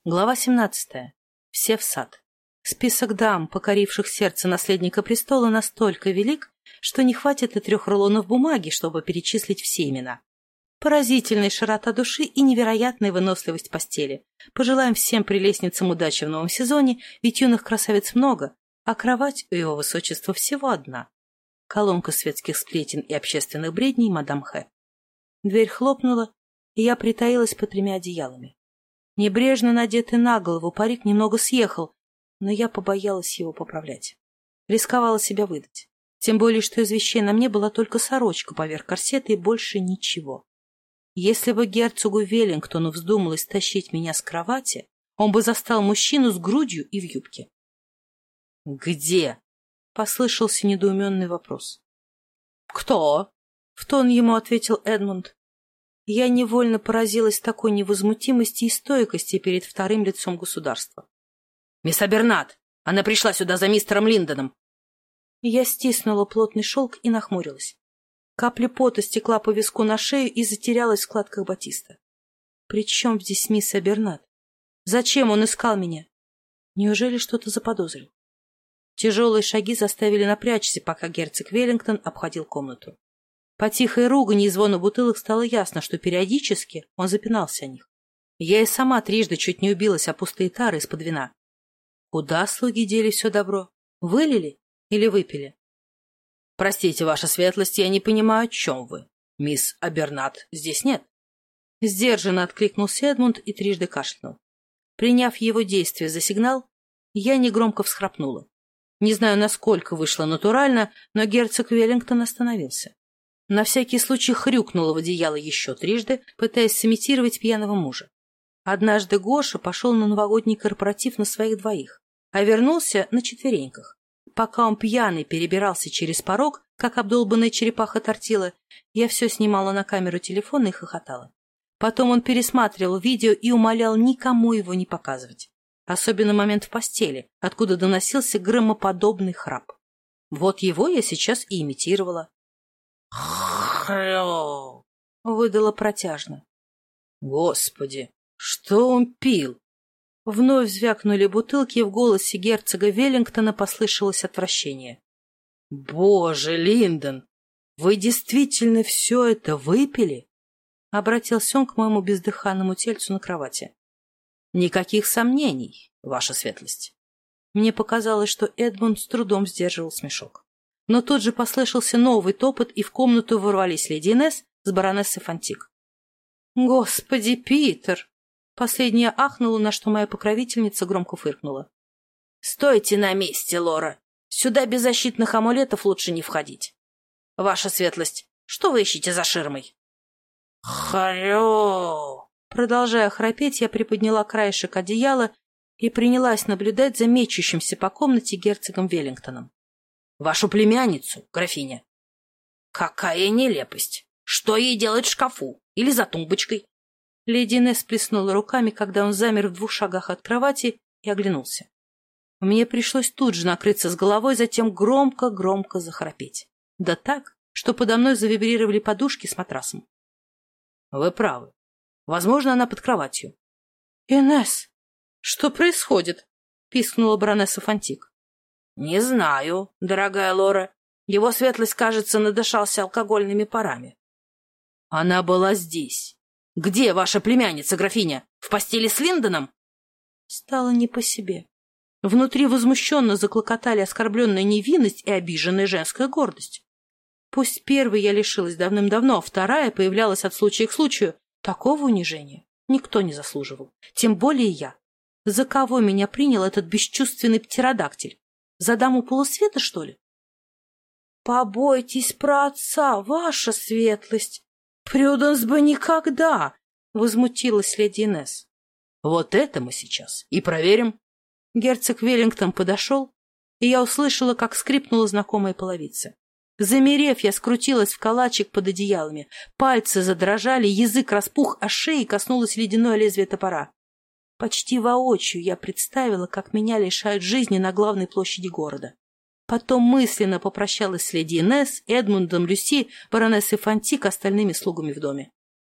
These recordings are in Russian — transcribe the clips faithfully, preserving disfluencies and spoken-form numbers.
Глава семнадцатая. Все в сад. Список дам, покоривших сердце наследника престола, настолько велик, что не хватит и трех рулонов бумаги, чтобы перечислить все имена. Поразительная широта души и невероятная выносливость постели. Пожелаем всем прелестницам удачи в новом сезоне, ведь юных красавиц много, а кровать у его высочества всего одна. Колонка светских сплетен и общественных бредней мадам Х. Дверь хлопнула, и я притаилась под тремя одеялами. Небрежно надетый на голову парик немного съехал, но я побоялась его поправлять. Рисковала себя выдать. Тем более, что из вещей на мне была только сорочка поверх корсета и больше ничего. Если бы герцогу Веллингтону вздумалось тащить меня с кровати, он бы застал мужчину с грудью и в юбке. «Где?» — послышался недоуменный вопрос. «Кто?» — в тон ему ответил Эдмунд. Я невольно поразилась такой невозмутимости и стойкости перед вторым лицом государства. «Мисс Абернат! Она пришла сюда за мистером Линдоном!» Я стиснула плотный шелк и нахмурилась. Капля пота стекла по виску на шею и затерялась в складках батиста. «При чем здесь мисс Абернат? Зачем он искал меня? Неужели что-то заподозрил?» Тяжелые шаги заставили напрячься, пока герцог Веллингтон обходил комнату. По тихой ругани и звону бутылок стало ясно, что периодически он запинался о них. Я и сама трижды чуть не убилась о пустые тары из-под вина. Куда слуги дели все добро? Вылили или выпили? — Простите, ваша светлость, я не понимаю, о чем вы. Мисс Абернат здесь нет. Сдержанно откликнулся Эдмунд и трижды кашлянул. Приняв его действие за сигнал, я негромко всхрапнула. Не знаю, насколько вышло натурально, но герцог Веллингтон остановился. На всякий случай хрюкнула в одеяло еще трижды, пытаясь сымитировать пьяного мужа. Однажды Гоша пошел на новогодний корпоратив на своих двоих, а вернулся на четвереньках. Пока он пьяный перебирался через порог, как обдолбанная черепаха тортила, я все снимала на камеру телефона и хохотала. Потом он пересматривал видео и умолял никому его не показывать. Особенно момент в постели, откуда доносился громоподобный храп. Вот его я сейчас и имитировала. «Хрю!» — выдала протяжно. «Господи, что он пил?» Вновь звякнули бутылки, и в голосе герцога Веллингтона послышалось отвращение. «Боже, Линдон, вы действительно все это выпили?» — обратился он к моему бездыханному тельцу на кровати. «Никаких сомнений, ваша светлость». Мне показалось, что Эдмунд с трудом сдерживал смешок. Но тут же послышался новый топот, и в комнату ворвались леди Инесс с баронессой Фонтик. «Господи, Питер!» Последняя ахнула, на что моя покровительница громко фыркнула. «Стойте на месте, Лора! Сюда без защитных амулетов лучше не входить. Ваша светлость, что вы ищете за ширмой?» «Харю!» Продолжая храпеть, я приподняла краешек одеяла и принялась наблюдать за мечущимся по комнате герцогом Веллингтоном. «Вашу племянницу, графиня». «Какая нелепость! Что ей делать в шкафу? Или за тумбочкой?» Леди Инесс сплеснула руками, когда он замер в двух шагах от кровати и оглянулся. Мне пришлось тут же накрыться с головой, затем громко-громко захрапеть. Да так, что подо мной завибрировали подушки с матрасом. «Вы правы. Возможно, она под кроватью». «Инесс, что происходит?» — пискнула баронесса Фонтик. «Не знаю, дорогая Лора. Его светлость, кажется, надышался алкогольными парами». «Она была здесь. Где ваша племянница, графиня? В постели с Линдоном?» Стало не по себе. Внутри возмущенно заклокотали оскорбленная невинность и обиженная женская гордость. Пусть первой я лишилась давным-давно, а вторая появлялась от случая к случаю. Такого унижения никто не заслуживал. Тем более я. За кого меня принял этот бесчувственный птеродактиль? За даму полусвета, что ли? «Побойтесь про отца, ваша светлость! Прюденс бы никогда!» — возмутилась леди Инесс. «Вот это мы сейчас и проверим». Герцог Веллингтон подошел, и я услышала, как скрипнула знакомая половица. Замерев, я скрутилась в калачик под одеялами. Пальцы задрожали, язык распух, а шеи коснулось ледяное лезвие топора. Почти воочию я представила, как меня лишают жизни на главной площади города. Потом мысленно попрощалась с леди Инесс, Эдмундом, Люси, баронессой Фонтик, остальными слугами в доме.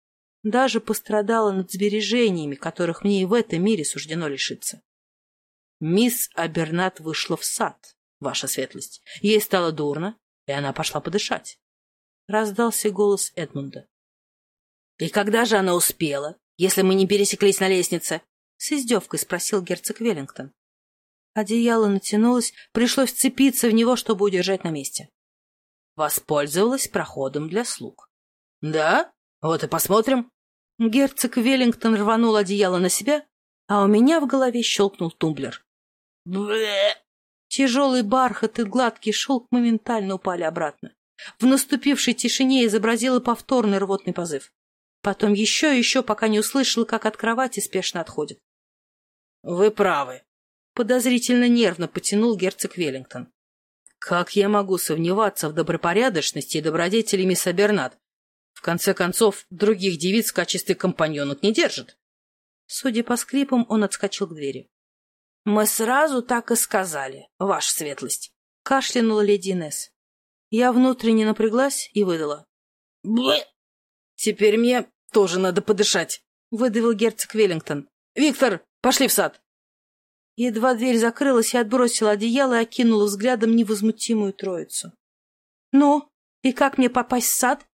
Даже пострадала над сбережениями, которых мне и в этом мире суждено лишиться. Мисс Абернат вышла в сад, ваша светлость. Ей стало дурно, и она пошла подышать. Раздался голос Эдмунда. — И когда же она успела, если мы не пересеклись на лестнице? — с издевкой спросил герцог Веллингтон. Одеяло натянулось, пришлось вцепиться в него, чтобы удержать на месте. Воспользовалась проходом для слуг. — Да? Вот и посмотрим. Герцог Веллингтон рванул одеяло на себя, а у меня в голове щелкнул тумблер. Блэ! Тяжелый бархат и гладкий шелк моментально упали обратно. В наступившей тишине изобразила повторный рвотный позыв. Потом еще и еще, пока не услышала, как от кровати спешно отходит. — Вы правы. Подозрительно нервно потянул герцог Веллингтон. — Как я могу сомневаться в добропорядочности и добродетели мисс Абернат? В конце концов, других девиц в качестве компаньонок не держит. Судя по скрипам, он отскочил к двери. — Мы сразу так и сказали, ваша светлость, — кашлянула леди Инесс. Я внутренне напряглась и выдала. — Блэ! Теперь мне тоже надо подышать, — выдавил герцог Веллингтон. — Виктор, пошли в сад. Едва дверь закрылась, я отбросила одеяло и окинула взглядом невозмутимую троицу. — Ну, и как мне попасть в сад?